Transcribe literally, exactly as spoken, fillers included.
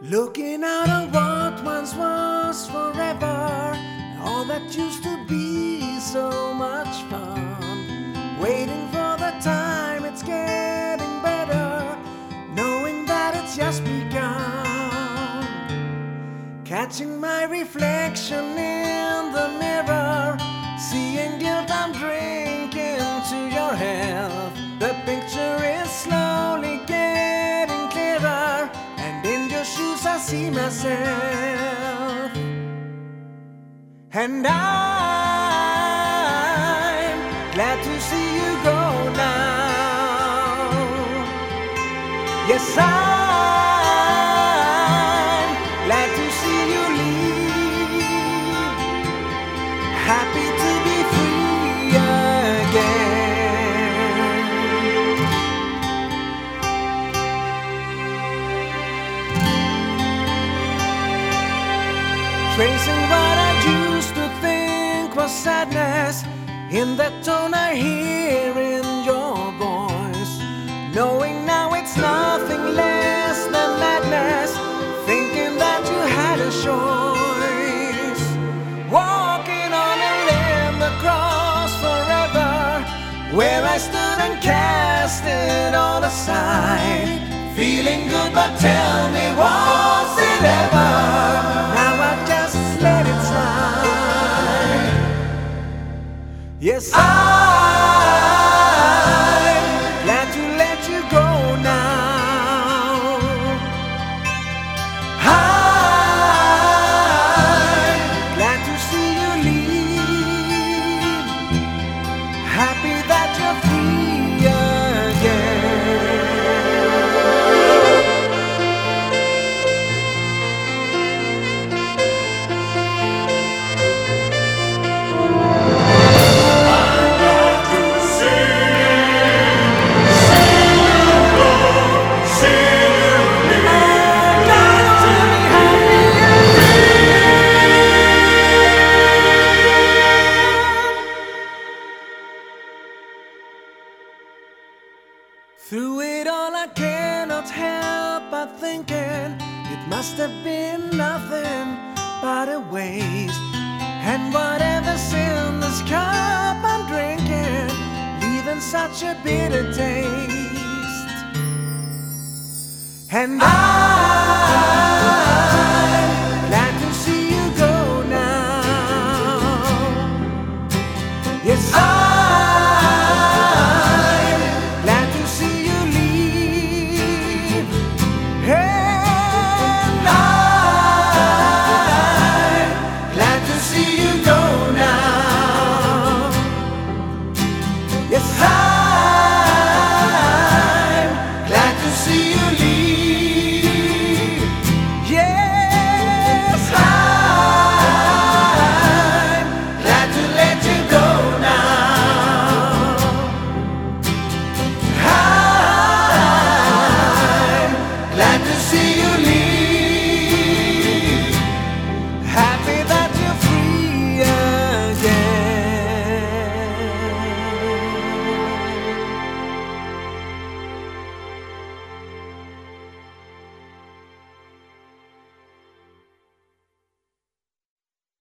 Looking out on what once was forever, all that used to be so much fun. Waiting for the time it's getting better, knowing that it's just begun. Catching my reflection in the mirror, seeing guilt I'm drinking to your health. The picture is slowly getting clearer, and in your shoes I see myself. And I'm glad to see you go now. Yes, I'm glad to see you leave. Happy to be free again. Tracing what I used to think was sadness in the tone I hear in your voice, knowing now it's nothing less than madness, thinking that you had a choice. Walking on a limb across forever, where I stood and cast it all aside, feeling good, but tell me, was it ever? Now I just let it slide. Yes, I'm glad to let you go now. I'm glad to see you leave. Happy that you're free again. Through it all I cannot help but thinking it must have been nothing but a waste. And whatever's in this cup I'm drinking, leaving such a bitter taste.